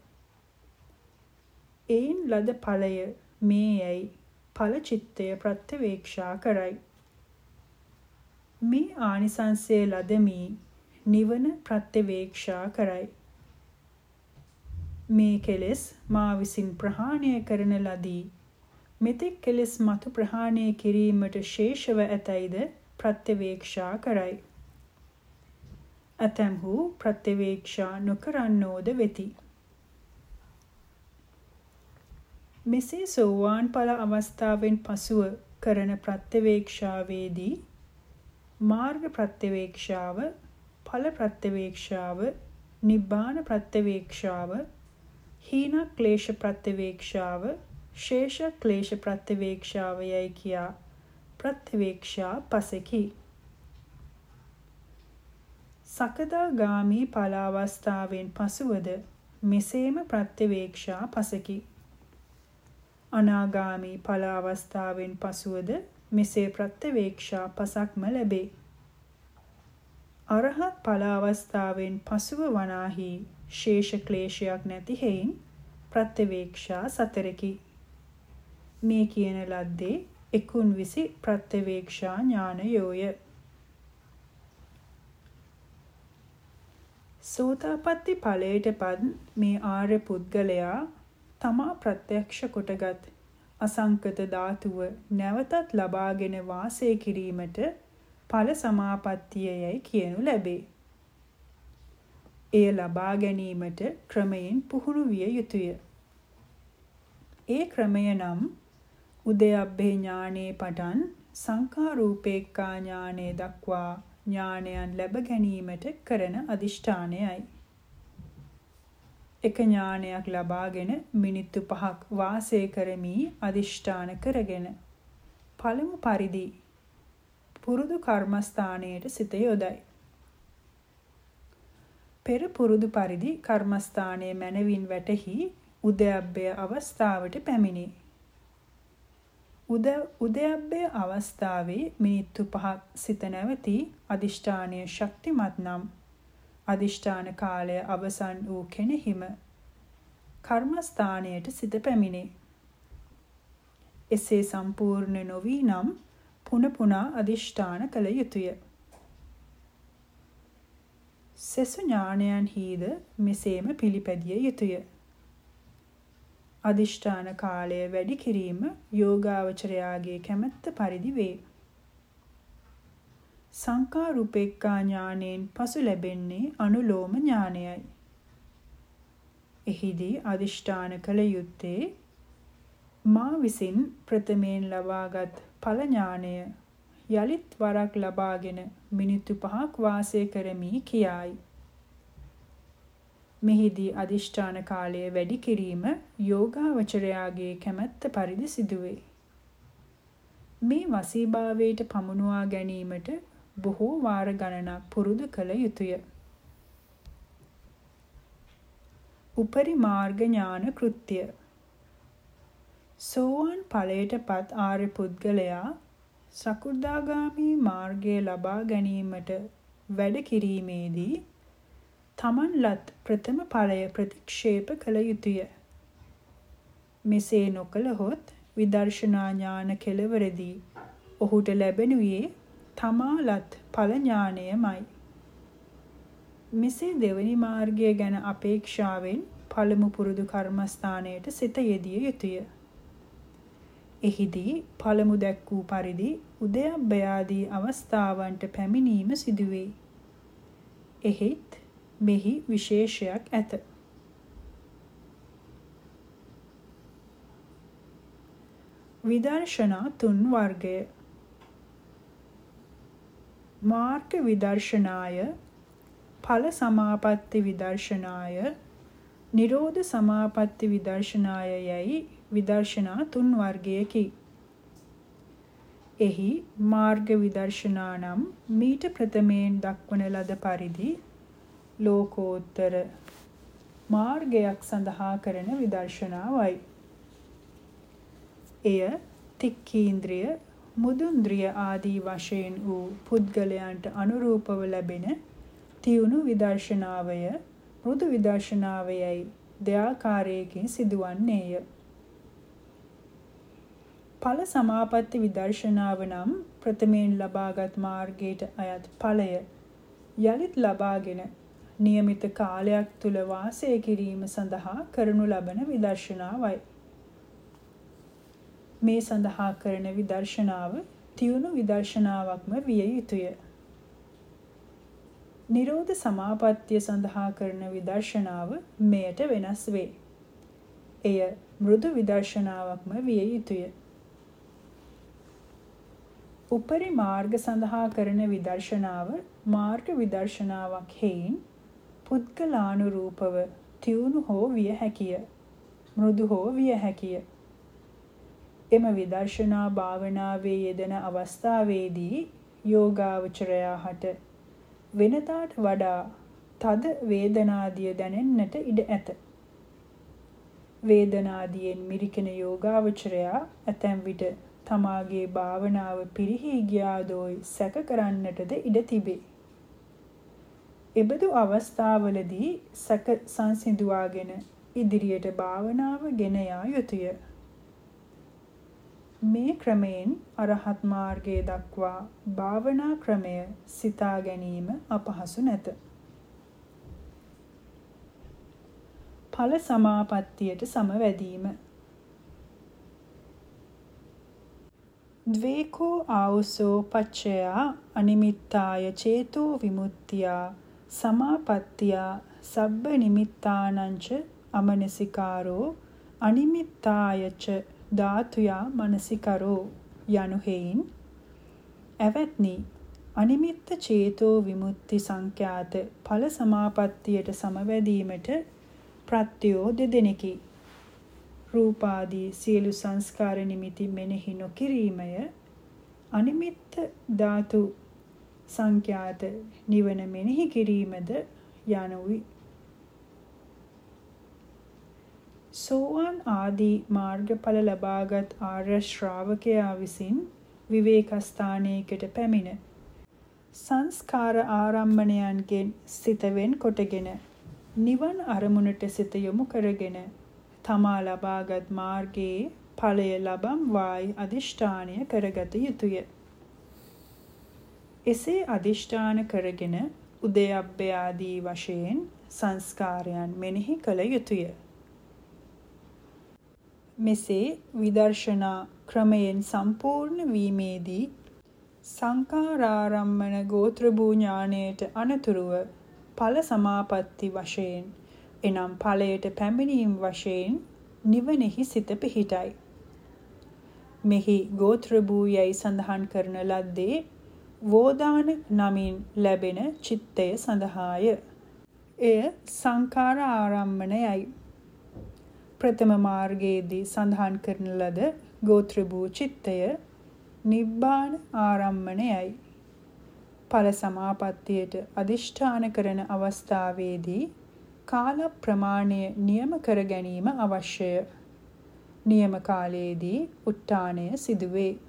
එයින් ලද ඵලය මේ යයි ඵල චිත්තය ප්‍රත්‍යවේක්ෂා කරයි. මේ ආනිසංසය ලදමි නිවන ප්‍රත්‍යවේක්ෂා කරයි. මේ කෙලෙස් මා විසින් ප්‍රහාණය කරන ලදී. මෙතෙක් කෙලෙස් මතු ප්‍රහාණය කිරීමට ශේෂව ඇතැයිද ප්‍රත්‍යවේක්ෂා කරයි. ඇතැම්හු ප්‍රත්‍යවේක්ෂා නොකරන්නෝද වෙති. මෙසේ සෝවාන් ඵල අවස්ථාවෙන් පසුව කරන ප්‍රත්‍යවේක්ෂාවේදී මාර්ග ප්‍රත්‍යවේක්ෂාව, ඵල ප්‍රත්‍යවේක්ෂාව, නිබ්බාන ප්‍රත්‍යවේක්ෂාව, හීන ක්ලේශ ප්‍රත්‍යවේක්ෂාව, ශේෂ ක්ලේශ ප්‍රත්‍යවේක්ෂාව යයි කියා ප්‍රත්‍යවේක්ෂා පසෙකි. සකදාගාමි ඵල අවස්ථාවෙන් පසුවද මෙසේම ප්‍රත්‍යවේක්ෂා පසෙකි. අනාගාමි ඵල අවස්ථාවෙන් පසුවද මෙසේ ප්‍රත්‍යවේක්ෂා පසක්ම ලැබේ. අරහත් ඵල අවස්ථාවෙන් පසුව වනාහි ශේෂ ක්ලේශයක් නැති හේයින් ප්‍රත්‍යවේක්ෂා සතරකි. මේ කියන ලද්දේ එකුන් විසි ප්‍රත්‍යවේක්ෂා ඥානයෝය. සෝතාපට්ටි ඵලයටපත් මේ ආර්ය පුද්ගලයා තමා ප්‍රත්‍යක්ෂ කොටගත් අසංකත ධාතුව නැවතත් ලබාගෙන වාසය කිරීමට ඵල සමාපත්තියයි කියනු ලැබේ. එය ලබා ගැනීමට ක්‍රමයෙන් පුහුණු විය යුතුය. ඒ ක්‍රමය නම් උදයබ්බේ ඥානයේ පටන් සංඛාරූපේක්ඛා ඥානයේ දක්වා ඥානයන් ලැබ ගැනීමට කරන අදිෂ්ඨානයයි. එක ඥානයක් ලබාගෙන මිනිත්තු පහක් වාසය කරමි අදිෂ්ඨාන කරගෙන පළමු පරිදි පුරුදු කර්මස්ථානයට සිත යොදයි. පෙර පුරුදු පරිදි කර්මස්ථානයේ මනවින් වැටහි උදයබ්බය අවස්ථාවට පැමිණේ. උද උදයබ්බය අවස්ථාවේ මිනිත්තු පහක් සිත නැවති අදිෂ්ඨානීය ශක්තිමත් නම් අදිෂ්ඨාන කාලය අවසන් වූ කෙනෙහිම කර්මස්ථානයට සිත පැමිණේ. එසේ සම්පූර්ණ නොවී නම් පුන පුනා අදිෂ්ඨාන කළ යුතුය. සෙසු ඥානයන්හිද මෙසේම පිළිපැදිය යුතුය. අදිෂ්ඨාන කාලය වැඩි කිරීම යෝගාවචරයාගේ කැමැත්ත පරිදි වේ. සංඛාරූපේක්ඛා ඥානයෙන් පසු ලැබෙන්නේ අනුලෝම ඥානයයි. එහිදී අදිෂ්ඨාන කළ යුත්තේ මා විසින් ප්‍රථමයෙන් ලබාගත් ඵල ඥානය යලිත් වරක් ලබාගෙන මිනිත්තු පහක් වාසය කරමි කියායි. මෙහිදී අදිෂ්ඨාන කාලය වැඩි කිරීම යෝගාවචරයාගේ කැමැත්ත පරිදි සිදුවේ. මේ වසීභාවයට පමුණුවා ගැනීමට බොහෝ වාර ගණනක් පුරුදු කළ යුතුය. උපරි මාර්ග ඥාන කෘත්‍ය. සෝවාන් ඵලයට පත් ආර්ය පුද්ගලයා සකෘදාගාමි මාර්ගය ලබා ගැනීමට වැඩ කිරීමේදී තමන් ලත් ප්‍රථම ඵලය ප්‍රතික්ෂේප කළ යුතුය. මෙසේ නොකළහොත් විදර්ශනා ඥාන කෙළවරදී ඔහුට ලැබෙනුයේ තමා ලත් ඵල ඥානයමයි. මෙසේ දෙවනි මාර්ගය ගැන අපේක්ෂාවෙන් පළමු පුරුදු කර්මස්ථානයට සිත යෙදිය යුතුය. එහිදී පළමු දැක් වූ පරිදි උදයබ්බයාදී අවස්ථාවන්ට පැමිණීම සිදුවේ. එහෙත් මෙහි විශේෂයක් ඇත. විදර්ශනා තුන් වර්ගය. මාර්ග විදර්ශනාය, ඵල සමාපatti විදර්ශනාය, නිරෝධ සමාපatti විදර්ශනාය යයි විදර්ශනා තුන් වර්ගයකි. එහි මාර්ග විදර්ශනා නම් මීට ප්‍රථමයෙන් දක්වන ලද පරිදි ලෝකෝත්තර මාර්ගයක් සඳහා කරන විදර්ශනාවයි. එය තික්ඛීන්ද්‍රිය, මුදුන්ද්‍රිය ආදී වශයෙන් වූ පුද්ගලයන්ට අනුරූපව ලැබෙන තියුණු විදර්ශනාවය මෘදු විදර්ශනාවයයි දෙආකාරයකින් සිදුවන්නේය. ඵල සමාපatti විදර්ශනාව නම් ප්‍රථමයෙන් ලබාගත් මාර්ගයට අයත් ඵලය යලිත් ලබාගෙන નિયમિત කාලයක් තුල වාසය කිරීම සඳහා කරනු ලබන විදර්ශනාවයි. මේ සඳහා කරන විදර්ශනාව තියුණු විදර්ශනාවක්ම විය යුතුය. නිරෝධ සමාපත්තිය සඳහා කරන විදර්ශනාව මෙයට වෙනස් වේ. එය මෘදු විදර්ශනාවක්ම විය යුතුය. උපරි මාර්ග සඳහා කරන විදර්ශනාව මාර්ග විදර්ශනාවක් හේයින් පුද්ගලානුරූපව තියුණු හෝ විය හැකිය, මෘදු හෝ විය හැකිය. එම විදර්ශනා භාවනාවේ යෙදෙන අවස්ථාවේදී යෝගාවචරයා හට වෙනදාට වඩා තද වේදනාදිය දැනෙන්නට ඉඩ ඇත. වේදනාදියෙන් මිරිකෙන යෝගාවචරයා ඇතැම් විට තමාගේ භාවනාව පිරිහී ගියාදෝයි සැක කරන්නටද ඉඩ තිබේ. එබඳු අවස්ථාවලදී සැක සංසිඳුවාගෙන ඉදිරියට භාවනාව ගෙන යා යුතුය. මේ ක්‍රමයෙන් අරහත් මාර්ගයේ දක්වා භාවනා ක්‍රමය සිතා ගැනීම අපහසු නැත. ඵල සමාපත්තියට සමවැදීම. ද්වේකෝ ආවුසෝ පච්චයා අනිමිත්තාය චේතෝ විමුක්තියා සමාපත්තියා සබ්බ නිමිත්තානංච අමනසිකාරෝ අනිමිත්තායච ධාතුයා මනසිකරෝ යනු හේයින් එවත්නි අනිමිත්ත චේතෝ විමුක්ති සංඛ්‍යාත ඵල සමාපත්තියට සමවැදීමට ප්‍රත්‍යෝ දෙදෙනෙකි. රූපාදී සියලු සංස්කාර නිමිති මෙනෙහි නොකිරීමය අනිමිත්ත ධාතු සංඛ්‍යාත නිවන මෙනෙහි කිරීමද යනුයි. සෝවාන් ආදී මාර්ගඵල ලබාගත් ආර්ය ශ්‍රාවකයා විසින් විවේක ස්ථානයකට පැමිණ සංස්කාර ආරම්මණයන්ගෙන් සිත වෙන් කොටගෙන නිවන් අරමුණට සිත යොමු කරගෙන තමා ලබාගත් මාර්ගයේ ඵලය ලබම් වායි අදිෂ්ඨානය කරගත යුතුය. එසේ අදිෂ්ඨාන කරගෙන උදයබ්බේ ආදී වශයෙන් සංස්කාරයන් මෙනෙහි කළ යුතුය. මෙසේ විදර්ශනා ක්‍රමයෙන් සම්පූර්ණ වීමේදී සංඛාරාරම්මන ගෝත්‍රභූ ඥානයට අනතුරුව ඵල සමාපatti වශයෙන් එනම් ඵලයට පැමිණීම වශයෙන් නිවනෙහි සිත පිහිටයි. මෙහි ගෝත්‍ර භූ යයි සඳහන් කරන ලද්දේ වෝදාන නමින් ලැබෙන චිත්තය සඳහාය. එය සංඛාර ආරම්මණයයි. ප්‍රථම මාර්ගයේදී සඳහන් කරන ලද ගෝත්‍ර භූ චිත්තය නිබ්බාන ආරම්මණයයි. ඵල සමාපත්තියට අදිෂ්ඨාන කරන අවස්ථාවේදී කාල ප්‍රමාණය නියම කර ගැනීම අවශ්‍යය. නියම කාලයේදී උත්ථානය සිදුවේ.